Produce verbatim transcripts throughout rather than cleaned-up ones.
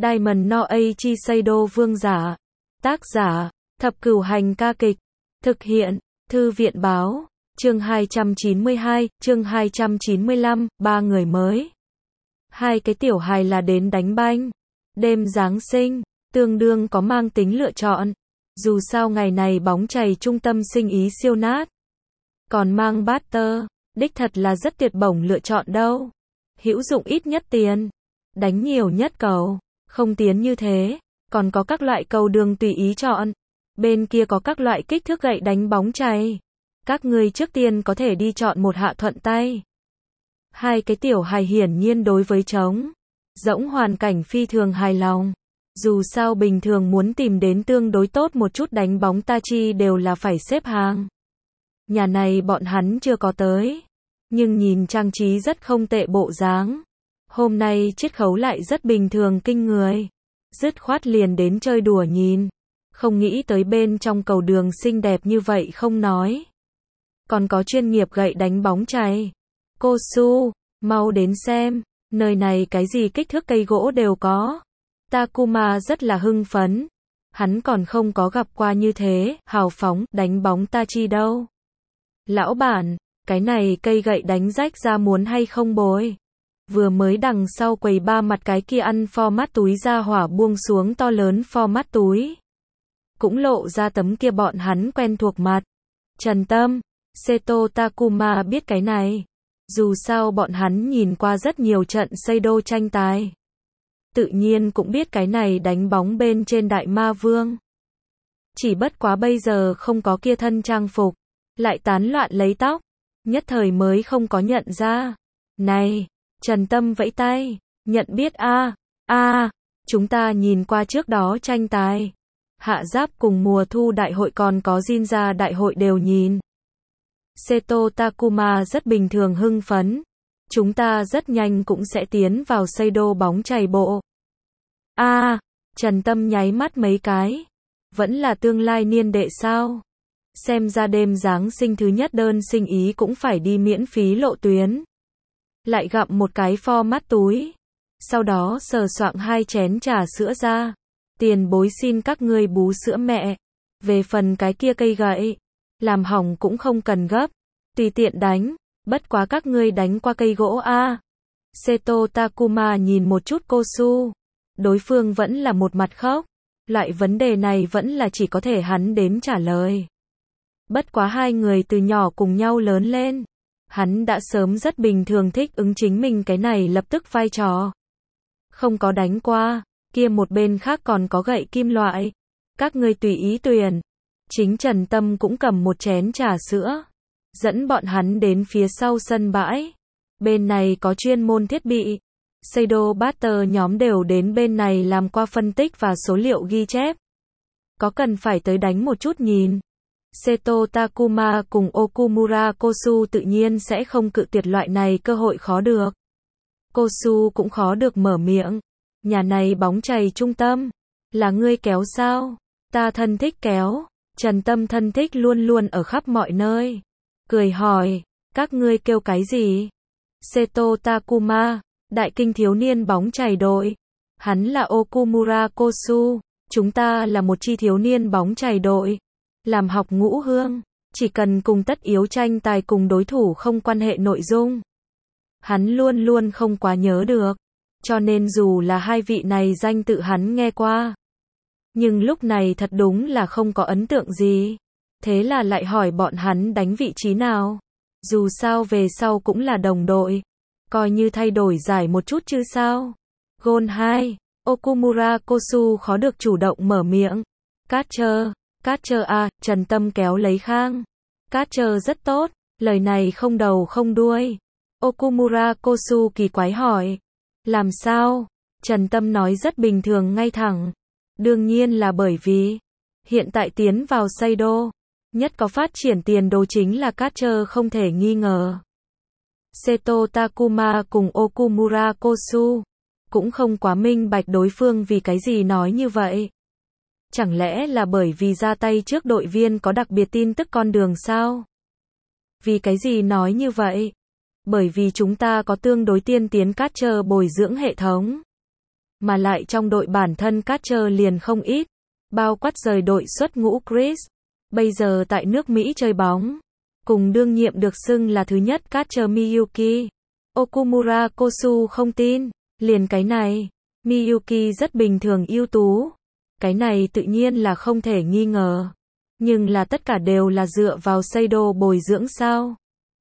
Diamond no Eiichi Seido vương giả. Tác giả, Thập Cửu Hành ca kịch. Thực hiện, Thư viện báo. Chương hai trăm chín mươi hai, chương hai trăm chín mươi lăm, ba người mới. Hai cái tiểu hài là đến đánh banh. Đêm Giáng sinh, tương đương có mang tính lựa chọn. Dù sao ngày này bóng chày trung tâm sinh ý siêu nát. Còn mang Butter, đích thật là rất tuyệt bổng lựa chọn đâu. Hữu dụng ít nhất tiền, đánh nhiều nhất cầu, không tiến như thế, còn có các loại cầu đường tùy ý chọn. Bên kia có các loại kích thước gậy đánh bóng chày. Các ngươi trước tiên có thể đi chọn một hạ thuận tay. Hai cái tiểu hài hiển nhiên đối với trống rỗng hoàn cảnh phi thường hài lòng. Dù sao bình thường muốn tìm đến tương đối tốt một chút đánh bóng tachi đều là phải xếp hàng. Nhà này bọn hắn chưa có tới, nhưng nhìn trang trí rất không tệ bộ dáng. Hôm nay chiết khấu lại rất bình thường kinh người. Dứt khoát liền đến chơi đùa nhìn. Không nghĩ tới bên trong cầu đường xinh đẹp như vậy không nói. Còn có chuyên nghiệp gậy đánh bóng chày. Cô Su, mau đến xem, nơi này cái gì kích thước cây gỗ đều có. Takuma rất là hưng phấn. Hắn còn không có gặp qua như thế, hào phóng, đánh bóng tachi đâu. Lão bản, cái này cây gậy đánh rách ra muốn hay không bồi? Vừa mới đằng sau quầy ba mặt cái kia ăn format túi ra hỏa buông xuống to lớn format túi. Cũng lộ ra tấm kia bọn hắn quen thuộc mặt. Trần Tâm, Seto Takuma biết cái này. Dù sao bọn hắn nhìn qua rất nhiều trận Seido tranh tài. Tự nhiên cũng biết cái này đánh bóng bên trên Đại Ma Vương. Chỉ bất quá bây giờ không có kia thân trang phục. Lại tán loạn lấy tóc. Nhất thời mới không có nhận ra. Này, Trần Tâm vẫy tay. Nhận biết a a chúng ta nhìn qua trước đó tranh tài. Hạ giáp cùng mùa thu đại hội còn có Jinja đại hội đều nhìn. Seto Takuma rất bình thường hưng phấn. Chúng ta rất nhanh cũng sẽ tiến vào Seido bóng chày bộ. A, Trần Tâm nháy mắt mấy cái. Vẫn là tương lai niên đệ sao? Xem ra đêm Giáng sinh thứ nhất đơn sinh ý cũng phải đi miễn phí lộ tuyến. Lại gặm một cái format túi. Sau đó sờ soạng hai chén trà sữa ra. Tiền bối xin các ngươi bú sữa mẹ. Về phần cái kia cây gậy, làm hỏng cũng không cần gấp. Tùy tiện đánh, bất quá các ngươi đánh qua cây gỗ a. Seto Takuma nhìn một chút cô Su. Đối phương vẫn là một mặt khóc. Loại vấn đề này vẫn là chỉ có thể hắn đến trả lời. Bất quá hai người từ nhỏ cùng nhau lớn lên. Hắn đã sớm rất bình thường thích ứng chính mình cái này lập tức vai trò. Không có đánh qua, kia một bên khác còn có gậy kim loại. Các ngươi tùy ý tuyển. Chính Trần Tâm cũng cầm một chén trà sữa. Dẫn bọn hắn đến phía sau sân bãi. Bên này có chuyên môn thiết bị. Seido Butter nhóm đều đến bên này làm qua phân tích và số liệu ghi chép. Có cần phải tới đánh một chút nhìn. Seto Takuma cùng Okumura Kosu tự nhiên sẽ không cự tuyệt loại này cơ hội khó được. Kosu cũng khó được mở miệng. Nhà này bóng chày trung tâm. Là ngươi kéo sao? Ta thân thích kéo. Trần Tâm thân thích luôn luôn ở khắp mọi nơi. Cười hỏi, các ngươi kêu cái gì? Seto Takuma, đại kinh thiếu niên bóng chày đội. Hắn là Okumura Kosu. Chúng ta là một chi thiếu niên bóng chày đội. Làm học ngũ hương. Chỉ cần cùng tất yếu tranh tài cùng đối thủ không quan hệ nội dung. Hắn luôn luôn không quá nhớ được. Cho nên dù là hai vị này danh tự hắn nghe qua. Nhưng lúc này thật đúng là không có ấn tượng gì. Thế là lại hỏi bọn hắn đánh vị trí nào. Dù sao về sau cũng là đồng đội. Coi như thay đổi giải một chút chứ sao. Gôn hai. Okumura Kosu khó được chủ động mở miệng. Catcher. Catcher a, Trần Tâm kéo lấy khang. Catcher rất tốt. Lời này không đầu không đuôi. Okumura Kosu kỳ quái hỏi. Làm sao? Trần Tâm nói rất bình thường ngay thẳng. Đương nhiên là bởi vì hiện tại tiến vào Seido, nhất có phát triển tiền đồ chính là catcher không thể nghi ngờ. Seto Takuma cùng Okumura Kosu cũng không quá minh bạch đối phương vì cái gì nói như vậy. Chẳng lẽ là bởi vì ra tay trước đội viên có đặc biệt tin tức con đường sao? Vì cái gì nói như vậy? Bởi vì chúng ta có tương đối tiên tiến catcher bồi dưỡng hệ thống. mà lại trong đội bản thân catcher liền không ít, bao quát rời đội xuất ngũ Chris, bây giờ tại nước Mỹ chơi bóng, cùng đương nhiệm được xưng là thứ nhất catcher Miyuki Okumura Kosu không tin, liền cái này, Miyuki rất bình thường ưu tú, cái này tự nhiên là không thể nghi ngờ, nhưng là tất cả đều là dựa vào Seido bồi dưỡng sao?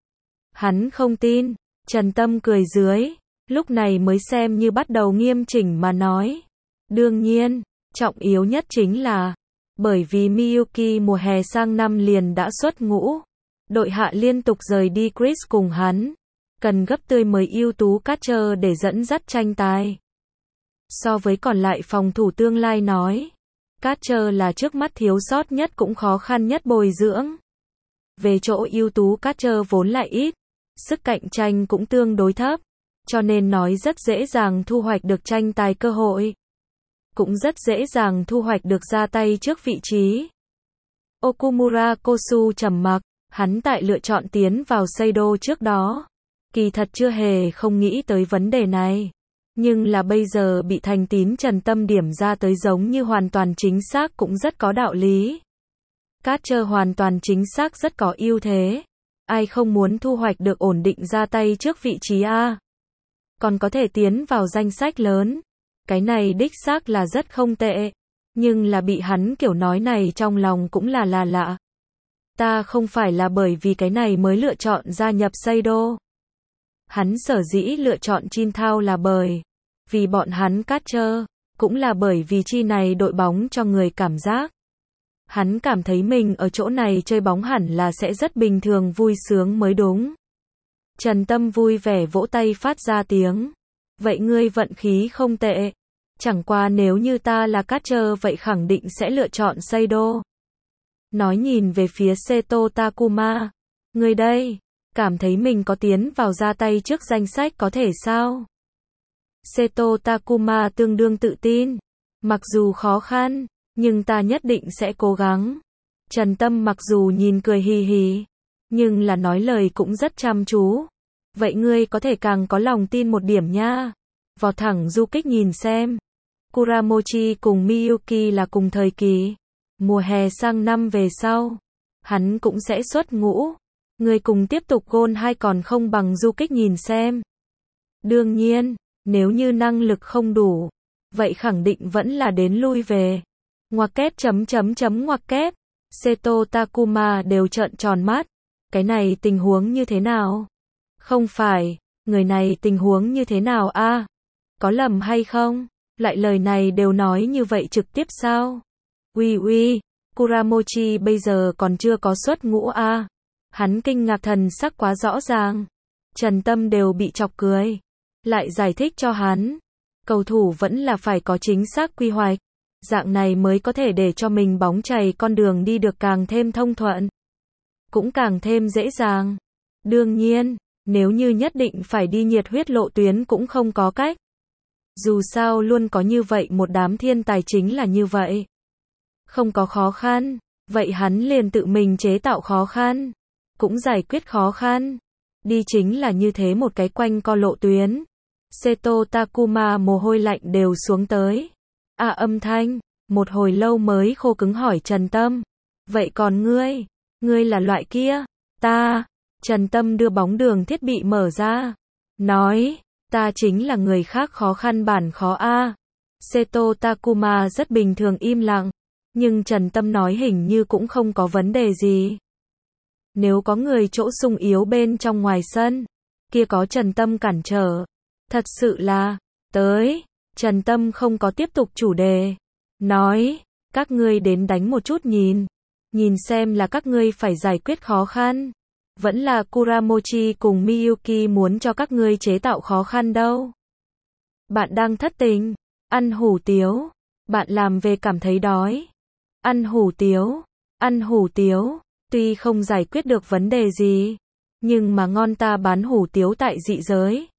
Hắn không tin, Trần Tâm cười dưới, lúc này mới xem như bắt đầu nghiêm chỉnh mà nói. Đương nhiên, trọng yếu nhất chính là, bởi vì Miyuki mùa hè sang năm liền đã xuất ngũ, đội hạ liên tục rời đi Chris cùng hắn, cần gấp tươi mới ưu tú catcher để dẫn dắt tranh tài. So với còn lại phòng thủ tương lai nói, catcher là trước mắt thiếu sót nhất cũng khó khăn nhất bồi dưỡng. Về chỗ ưu tú catcher vốn lại ít, sức cạnh tranh cũng tương đối thấp, cho nên nói rất dễ dàng thu hoạch được tranh tài cơ hội. Cũng rất dễ dàng thu hoạch được ra tay trước vị trí. Okumura Kosu trầm mặc, hắn tại lựa chọn tiến vào Seido trước đó, kỳ thật chưa hề không nghĩ tới vấn đề này. Nhưng là bây giờ bị Thành Tín Trần Tâm điểm ra tới giống như hoàn toàn chính xác cũng rất có đạo lý. Catcher hoàn toàn chính xác rất có ưu thế. Ai không muốn thu hoạch được ổn định ra tay trước vị trí A. Còn có thể tiến vào danh sách lớn. Cái này đích xác là rất không tệ. Nhưng là bị hắn kiểu nói này trong lòng cũng là là lạ. Ta không phải là bởi vì cái này mới lựa chọn gia nhập Seido. Hắn sở dĩ lựa chọn Chin Thao là bởi vì bọn hắn catcher, cũng là bởi vì chi này đội bóng cho người cảm giác. Hắn cảm thấy mình ở chỗ này chơi bóng hẳn là sẽ rất bình thường vui sướng mới đúng. Trần Tâm vui vẻ vỗ tay phát ra tiếng. Vậy ngươi vận khí không tệ. Chẳng qua nếu như ta là catcher vậy khẳng định sẽ lựa chọn Seido. Nói nhìn về phía Seto Takuma. Ngươi đây, cảm thấy mình có tiến vào ra tay trước danh sách có thể sao? Seto Takuma tương đương tự tin. Mặc dù khó khăn, nhưng ta nhất định sẽ cố gắng. Trần Tâm mặc dù nhìn cười hì hì, nhưng là nói lời cũng rất chăm chú. Vậy ngươi có thể càng có lòng tin một điểm nha. Vò thẳng du kích nhìn xem. Kuramochi cùng Miyuki là cùng thời kỳ. Mùa hè sang năm về sau, hắn cũng sẽ xuất ngũ. Ngươi cùng tiếp tục gôn hay còn không bằng du kích nhìn xem. Đương nhiên, nếu như năng lực không đủ, vậy khẳng định vẫn là đến lui về. Ngoặc kép chấm chấm chấm ngoặc kép. Seto Takuma đều trợn tròn mắt. Cái này tình huống như thế nào? Không phải, người này tình huống như thế nào a? À? Có lầm hay không? Lại lời này đều nói như vậy trực tiếp sao? Uy uy, Kuramochi bây giờ còn chưa có xuất ngũ a? À? Hắn kinh ngạc thần sắc quá rõ ràng. Trần Tâm đều bị chọc cười. Lại giải thích cho hắn. Cầu thủ vẫn là phải có chính xác quy hoạch. Dạng này mới có thể để cho mình bóng chày con đường đi được càng thêm thông thuận. Cũng càng thêm dễ dàng. Đương nhiên, nếu như nhất định phải đi nhiệt huyết lộ tuyến cũng không có cách. Dù sao luôn có như vậy một đám thiên tài chính là như vậy. Không có khó khăn, vậy hắn liền tự mình chế tạo khó khăn. Cũng giải quyết khó khăn. Đi chính là như thế một cái quanh co lộ tuyến. Seto Takuma mồ hôi lạnh đều xuống tới. À âm thanh, một hồi lâu mới khô cứng hỏi Trần Tâm. Vậy còn ngươi, ngươi là loại kia? Ta, Trần Tâm đưa bóng đường thiết bị mở ra. Nói, ta chính là người khác khó khăn bản khó a. Seto Takuma rất bình thường im lặng. Nhưng Trần Tâm nói hình như cũng không có vấn đề gì. Nếu có người chỗ sung yếu bên trong ngoài sân, kia có Trần Tâm cản trở. Thật sự là, tới, Trần Tâm không có tiếp tục chủ đề. Nói, các ngươi đến đánh một chút nhìn. Nhìn xem là các ngươi phải giải quyết khó khăn. Vẫn là Kuramochi cùng Miyuki muốn cho các ngươi chế tạo khó khăn đâu. Bạn đang thất tình, ăn hủ tiếu. Bạn làm về cảm thấy đói. Ăn hủ tiếu, ăn hủ tiếu. Tuy không giải quyết được vấn đề gì, nhưng mà ngon ta bán hủ tiếu tại dị giới.